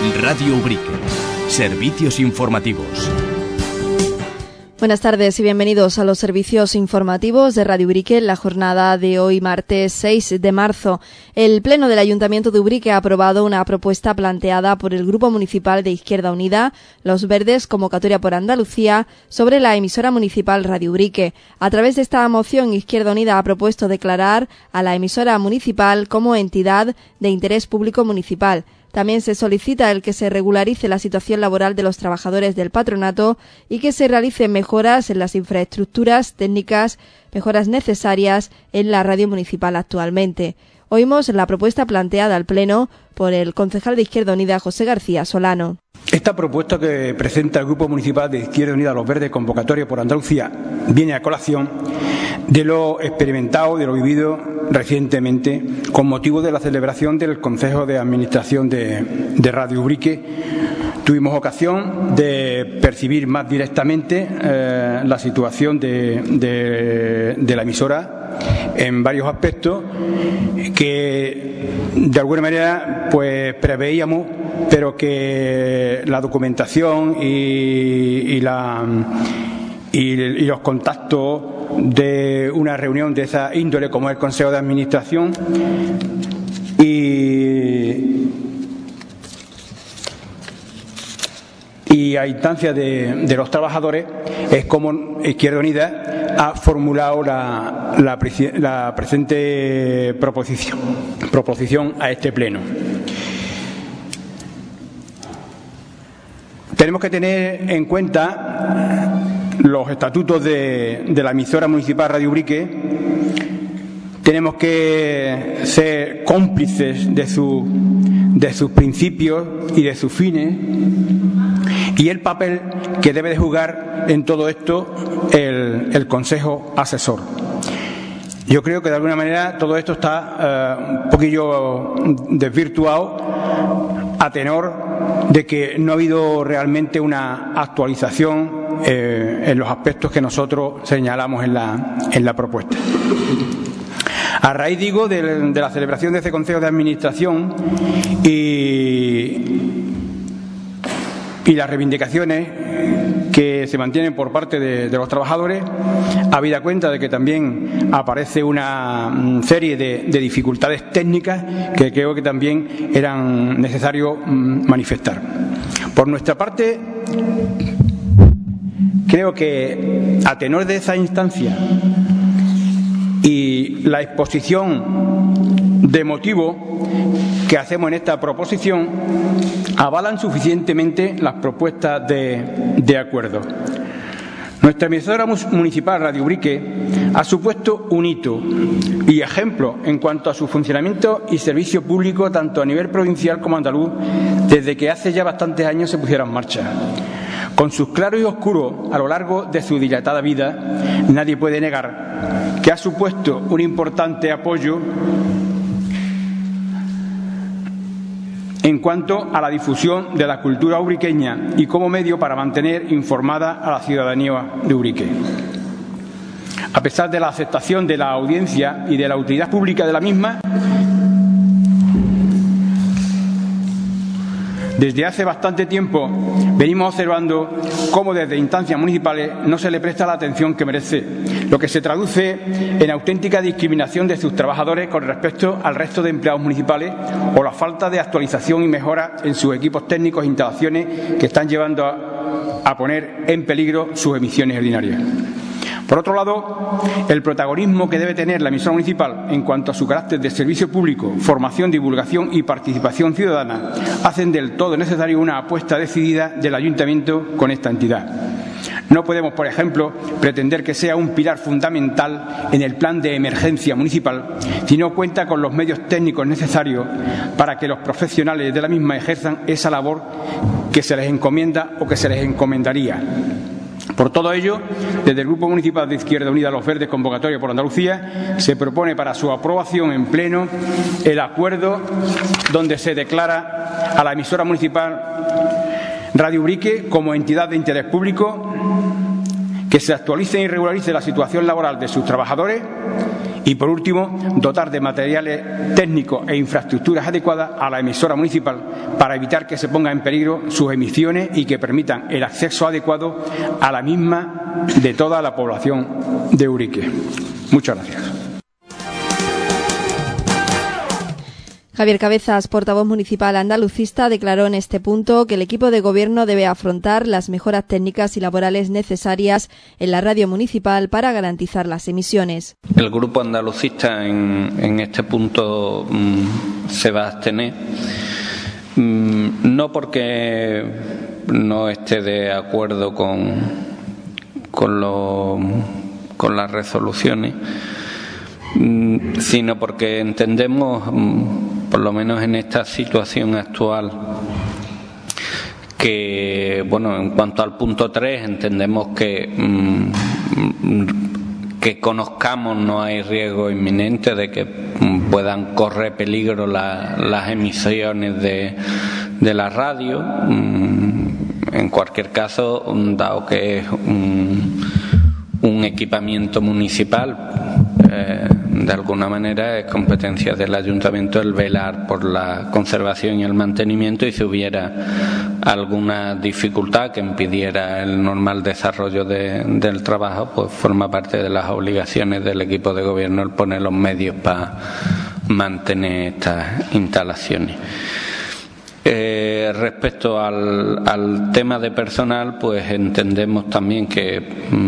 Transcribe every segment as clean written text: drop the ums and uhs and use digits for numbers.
Radio Ubrique. Servicios informativos. Buenas tardes y bienvenidos a los servicios informativos de Radio Ubrique en la jornada de hoy, martes 6 de marzo. El Pleno del Ayuntamiento de Ubrique ha aprobado una propuesta planteada por el Grupo Municipal de Izquierda Unida, Los Verdes, Convocatoria por Andalucía, sobre la emisora municipal Radio Ubrique. A través de esta moción, Izquierda Unida ha propuesto declarar a la emisora municipal como entidad de interés público municipal. También se solicita el que se regularice la situación laboral de los trabajadores del patronato y que se realicen mejoras en las infraestructuras técnicas, mejoras necesarias en la radio municipal actualmente. Oímos la propuesta planteada al Pleno por el concejal de Izquierda Unida, José García Solano. Esta propuesta que presenta el Grupo Municipal de Izquierda Unida Los Verdes, Convocatoria por Andalucía, viene a colación de lo experimentado, de lo vivido recientemente con motivo de la celebración del Consejo de Administración de Radio Ubrique. Tuvimos ocasión de percibir más directamente la situación de la emisora en varios aspectos que de alguna manera pues preveíamos, pero que la documentación y los contactos de una reunión de esa índole como el Consejo de Administración y a instancia de los trabajadores es como Izquierda Unida ha formulado la presente proposición a este Pleno. Tenemos que tener en cuenta los estatutos de la emisora municipal Radio Ubrique. Tenemos que ser cómplices de sus principios y de sus fines y el papel que debe de jugar en todo esto el Consejo Asesor. Yo creo que de alguna manera todo esto está un poquillo desvirtuado a tenor de que no ha habido realmente una actualización en los aspectos que nosotros señalamos en la propuesta. A raíz, digo, de la celebración de ese Consejo de Administración y las reivindicaciones que se mantienen por parte de los trabajadores, habida cuenta de que también aparece una serie de dificultades técnicas que creo que también eran necesarios manifestar. Por nuestra parte, creo que a tenor de esa instancia y la exposición de motivos que hacemos en esta proposición avalan suficientemente las propuestas de acuerdo. Nuestra emisora municipal Radio Ubrique ha supuesto un hito y ejemplo en cuanto a su funcionamiento y servicio público tanto a nivel provincial como andaluz desde que hace ya bastantes años se pusiera en marcha. Con sus claros y oscuros a lo largo de su dilatada vida, nadie puede negar que ha supuesto un importante apoyo en cuanto a la difusión de la cultura ubriqueña y como medio para mantener informada a la ciudadanía de Ubrique. A pesar de la aceptación de la audiencia y de la utilidad pública de la misma, desde hace bastante tiempo venimos observando cómo desde instancias municipales no se le presta la atención que merece, lo que se traduce en auténtica discriminación de sus trabajadores con respecto al resto de empleados municipales o la falta de actualización y mejora en sus equipos técnicos e instalaciones que están llevando a poner en peligro sus emisiones ordinarias. Por otro lado, el protagonismo que debe tener la emisora municipal en cuanto a su carácter de servicio público, formación, divulgación y participación ciudadana hacen del todo necesario una apuesta decidida del Ayuntamiento con esta entidad. No podemos, por ejemplo, pretender que sea un pilar fundamental en el plan de emergencia municipal si no cuenta con los medios técnicos necesarios para que los profesionales de la misma ejerzan esa labor que se les encomienda o que se les encomendaría. Por todo ello, desde el Grupo Municipal de Izquierda Unida Los Verdes, Convocatoria por Andalucía, se propone para su aprobación en pleno el acuerdo donde se declara a la emisora municipal Radio Ubrique como entidad de interés público, que se actualice y regularice la situación laboral de sus trabajadores y, por último, dotar de materiales técnicos e infraestructuras adecuadas a la emisora municipal para evitar que se pongan en peligro sus emisiones y que permitan el acceso adecuado a la misma de toda la población de Ubrique. Muchas gracias. Javier Cabezas, portavoz municipal andalucista, declaró en este punto que el equipo de gobierno debe afrontar las mejoras técnicas y laborales necesarias en la radio municipal para garantizar las emisiones. El grupo andalucista en este punto se va a abstener, no porque no esté de acuerdo con las resoluciones, sino porque entendemos, por lo menos en esta situación actual, que, bueno, en cuanto al punto 3, entendemos que conozcamos no hay riesgo inminente de que puedan correr peligro las emisiones de la radio. En cualquier caso, dado que es un equipamiento municipal, de alguna manera es competencia del ayuntamiento el velar por la conservación y el mantenimiento, y si hubiera alguna dificultad que impidiera el normal desarrollo del trabajo, pues forma parte de las obligaciones del equipo de gobierno el poner los medios para mantener estas instalaciones. Respecto al tema de personal, pues entendemos también que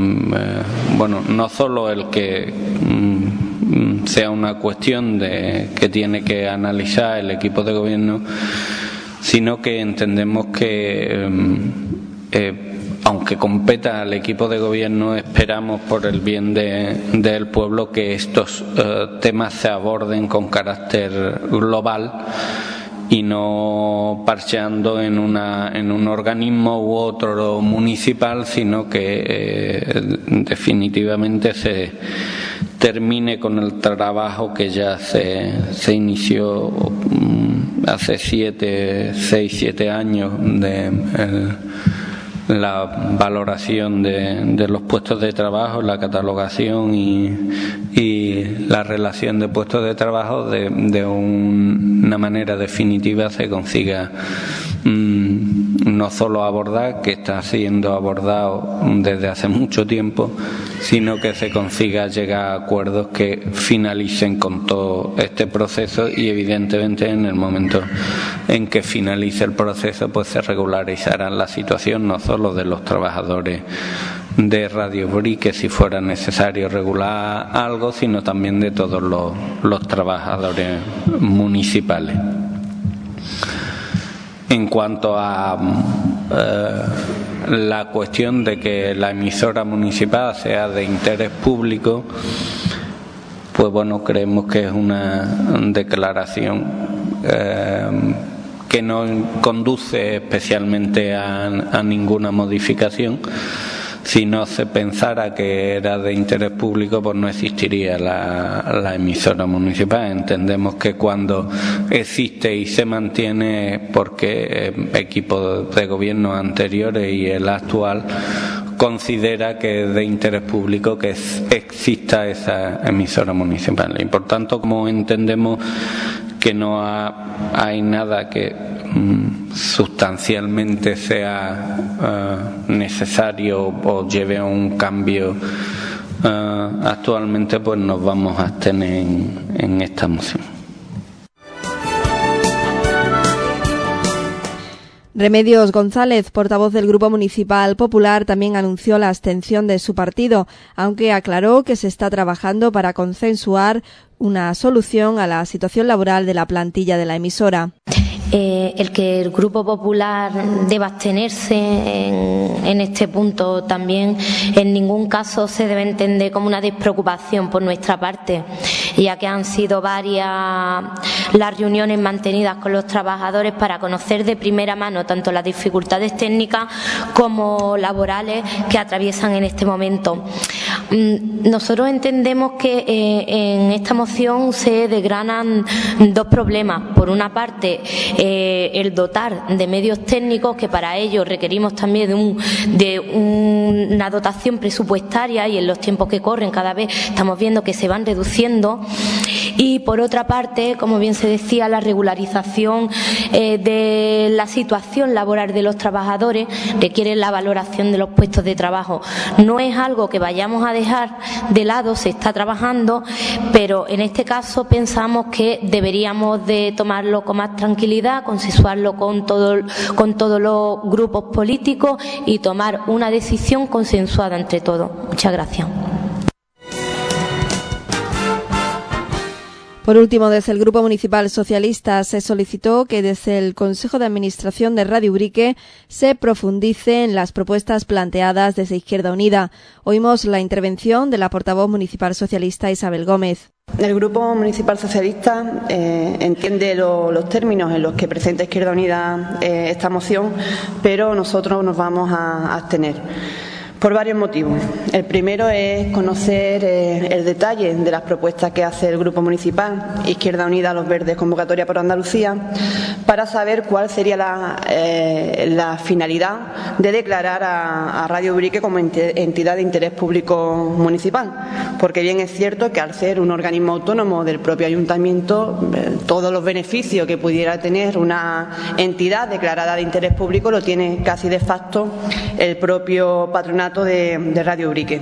no solo el que sea una cuestión que tiene que analizar el equipo de gobierno, sino que entendemos que aunque competa al equipo de gobierno, esperamos por el bien del pueblo que estos temas se aborden con carácter global y no parcheando en un organismo u otro municipal, sino que definitivamente se termine con el trabajo que ya se inició hace 6-7 años de la valoración de los puestos de trabajo, la catalogación y la relación de puestos de trabajo, de una manera definitiva se consiga no solo abordar, que está siendo abordado desde hace mucho tiempo, sino que se consiga llegar a acuerdos que finalicen con todo este proceso, y evidentemente en el momento en que finalice el proceso pues se regularizará la situación no solo de los trabajadores de Radio Ubrique, si fuera necesario regular algo, sino también de todos los trabajadores municipales. En cuanto a la cuestión de que la emisora municipal sea de interés público, pues bueno, creemos que es una declaración que no conduce especialmente a ninguna modificación. Si no se pensara que era de interés público, pues no existiría la emisora municipal. Entendemos que cuando existe y se mantiene porque equipos de gobierno anteriores y el actual considera que es de interés público que exista esa emisora municipal. Y por tanto, como entendemos que no hay nada que sustancialmente sea necesario o lleve a un cambio actualmente, pues nos vamos a abstener en esta moción. Remedios González, portavoz del Grupo Municipal Popular, también anunció la abstención de su partido, aunque aclaró que se está trabajando para consensuar una solución a la situación laboral de la plantilla de la emisora. El que el Grupo Popular deba abstenerse en este punto también en ningún caso se debe entender como una despreocupación por nuestra parte. ya que han sido varias las reuniones mantenidas con los trabajadores para conocer de primera mano tanto las dificultades técnicas como laborales que atraviesan en este momento. Nosotros entendemos que en esta moción se desgranan dos problemas. Por una parte, el dotar de medios técnicos, que para ello requerimos también de una dotación presupuestaria, y en los tiempos que corren cada vez estamos viendo que se van reduciendo. Y por otra parte, como bien se decía, la regularización de la situación laboral de los trabajadores requiere la valoración de los puestos de trabajo. No es algo que vayamos a dejar de lado, se está trabajando, pero en este caso pensamos que deberíamos de tomarlo con más tranquilidad, consensuarlo con todos los grupos políticos y tomar una decisión consensuada entre todos. Muchas gracias. Por último, desde el Grupo Municipal Socialista se solicitó que desde el Consejo de Administración de Radio Ubrique se profundice en las propuestas planteadas desde Izquierda Unida. Oímos la intervención de la portavoz municipal socialista Isabel Gómez. El Grupo Municipal Socialista entiende los términos en los que presenta Izquierda Unida esta moción, pero nosotros nos vamos a abstener. Por varios motivos. El primero es conocer el detalle de las propuestas que hace el Grupo Municipal Izquierda Unida Los Verdes Convocatoria por Andalucía, para saber cuál sería la finalidad de declarar a Radio Ubrique como entidad de interés público municipal. Porque bien es cierto que al ser un organismo autónomo del propio ayuntamiento, todos los beneficios que pudiera tener una entidad declarada de interés público lo tiene casi de facto el propio patronato de Radio Ubrique.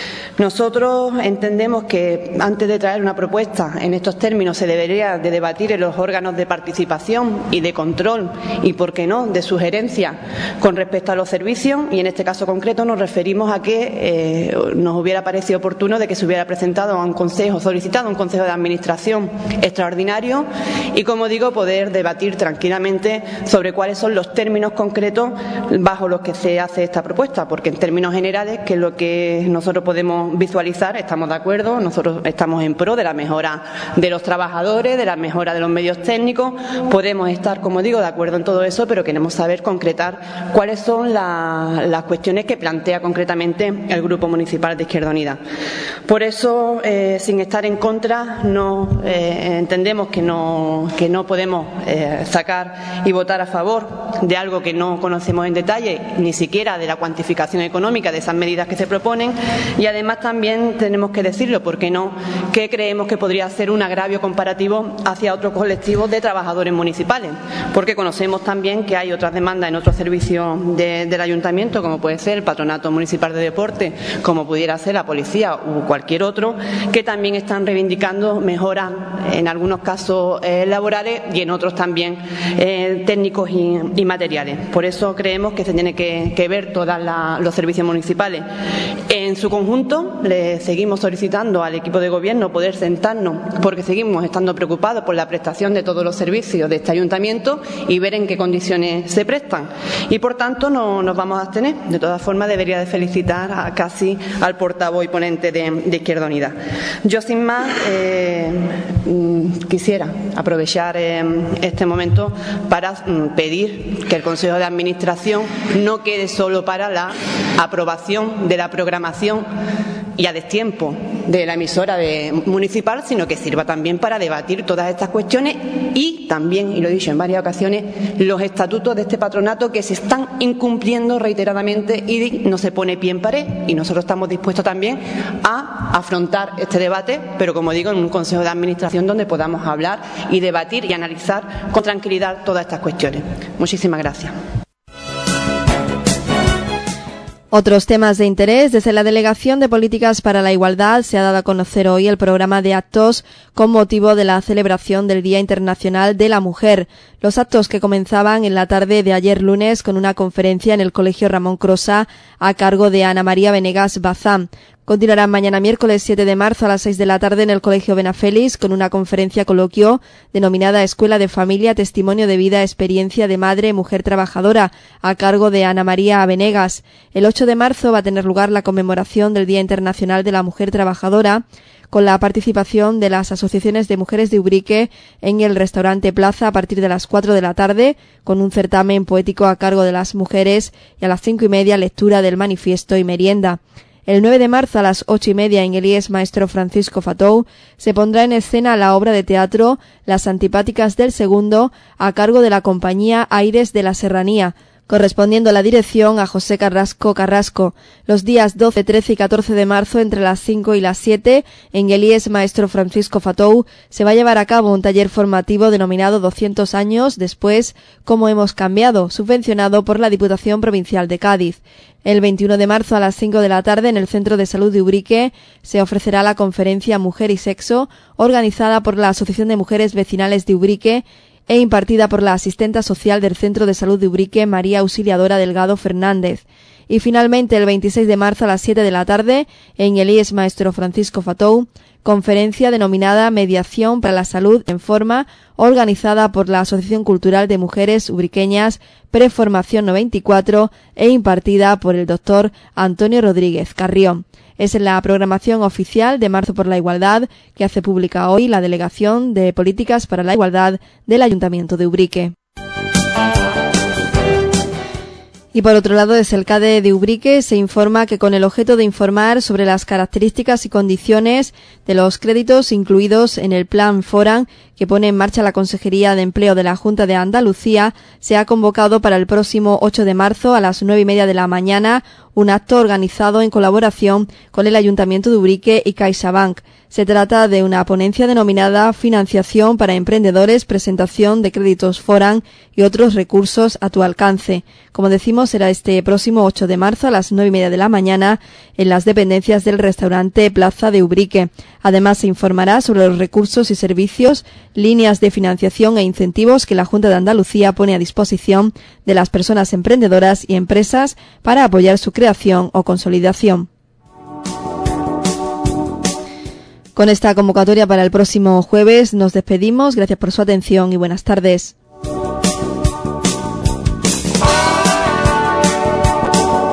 Nosotros entendemos que antes de traer una propuesta en estos términos se debería de debatir en los órganos de participación y de control y, por qué no, de sugerencia con respecto a los servicios, y en este caso concreto nos referimos a que nos hubiera parecido oportuno de que se hubiera solicitado un consejo de administración extraordinario y, como digo, poder debatir tranquilamente sobre cuáles son los términos concretos bajo los que se hace esta propuesta, porque en términos generales, que es lo que nosotros podemos visualizar, estamos de acuerdo, nosotros estamos en pro de la mejora de los trabajadores, de la mejora de los medios técnicos, podemos estar, como digo, de acuerdo en todo eso, pero queremos saber concretar cuáles son las cuestiones que plantea concretamente el Grupo Municipal de Izquierda Unida. Por eso, sin estar en contra, no entendemos que no podemos sacar y votar a favor de algo que no conocemos en detalle, ni siquiera de la cuantificación económica de esas medidas que se proponen, y además también tenemos que decirlo, ¿por qué no?, que creemos que podría ser un agravio comparativo hacia otros colectivos de trabajadores municipales, porque conocemos también que hay otras demandas en otros servicios del ayuntamiento, como puede ser el Patronato Municipal de Deporte, como pudiera ser la policía u cualquier otro, que también están reivindicando mejoras, en algunos casos laborales y en otros también técnicos y materiales. Por eso creemos que se tiene que ver todos los servicios municipales en su conjunto. Le seguimos solicitando al equipo de gobierno poder sentarnos, porque seguimos estando preocupados por la prestación de todos los servicios de este ayuntamiento y ver en qué condiciones se prestan. Y por tanto no nos vamos a abstener. De todas formas, debería de felicitar casi al portavoz y ponente de Izquierda Unida. Yo, sin más, quisiera aprovechar este momento para pedir que el Consejo de Administración no quede solo para la aprobación de la programación y a destiempo de la emisora municipal, sino que sirva también para debatir todas estas cuestiones y también, y lo he dicho en varias ocasiones, los estatutos de este patronato que se están incumpliendo reiteradamente y no se pone pie en pared, y nosotros estamos dispuestos también a afrontar este debate, pero como digo, en un consejo de administración donde podamos hablar y debatir y analizar con tranquilidad todas estas cuestiones. Muchísimas gracias. Otros temas de interés. Desde la Delegación de Políticas para la Igualdad se ha dado a conocer hoy el programa de actos con motivo de la celebración del Día Internacional de la Mujer. Los actos, que comenzaban en la tarde de ayer lunes con una conferencia en el Colegio Ramón Crosa a cargo de Ana María Venegas Bazán. Continuarán mañana miércoles 7 de marzo a las 6 de la tarde en el Colegio Benafélix con una conferencia coloquio denominada Escuela de Familia, Testimonio de Vida, Experiencia de Madre, Mujer Trabajadora, a cargo de Ana María Venegas. El 8 de marzo va a tener lugar la conmemoración del Día Internacional de la Mujer Trabajadora, con la participación de las asociaciones de mujeres de Ubrique en el restaurante Plaza a partir de las 4 de la tarde, con un certamen poético a cargo de las mujeres, y a las 5:30 lectura del manifiesto y merienda. El 9 de marzo a las 8:30 en el IES Maestro Francisco Fatou se pondrá en escena la obra de teatro Las Antipáticas del Segundo a cargo de la compañía Aires de la Serranía, correspondiendo la dirección a José Carrasco. Los días 12, 13 y 14 de marzo, entre las 5 y las 7, en el IES Maestro Francisco Fatou, se va a llevar a cabo un taller formativo denominado 200 años después, ¿cómo hemos cambiado?, subvencionado por la Diputación Provincial de Cádiz. El 21 de marzo a las 5 de la tarde, en el Centro de Salud de Ubrique, se ofrecerá la conferencia Mujer y Sexo, organizada por la Asociación de Mujeres Vecinales de Ubrique, e impartida por la asistenta social del Centro de Salud de Ubrique, María Auxiliadora Delgado Fernández. Y finalmente, el 26 de marzo a las 7 de la tarde, en el IES Maestro Francisco Fatou, conferencia denominada Mediación para la Salud en Forma, organizada por la Asociación Cultural de Mujeres Ubriqueñas Preformación 94 e impartida por el doctor Antonio Rodríguez Carrión. Es la programación oficial de Marzo por la Igualdad que hace pública hoy la Delegación de Políticas para la Igualdad del Ayuntamiento de Ubrique. Y por otro lado, desde el CADE de Ubrique se informa que con el objeto de informar sobre las características y condiciones de los créditos incluidos en el Plan Foran que pone en marcha la Consejería de Empleo de la Junta de Andalucía, se ha convocado para el próximo 8 de marzo a las 9:30 de la mañana un acto organizado en colaboración con el Ayuntamiento de Ubrique y CaixaBank. Se trata de una ponencia denominada Financiación para Emprendedores, presentación de créditos Foran y otros recursos a tu alcance. Como decimos, será este próximo 8 de marzo a las 9:30 de la mañana en las dependencias del restaurante Plaza de Ubrique. Además, se informará sobre los recursos y servicios, líneas de financiación e incentivos que la Junta de Andalucía pone a disposición de las personas emprendedoras y empresas para apoyar su creación o consolidación. Con esta convocatoria para el próximo jueves nos despedimos. Gracias por su atención y buenas tardes.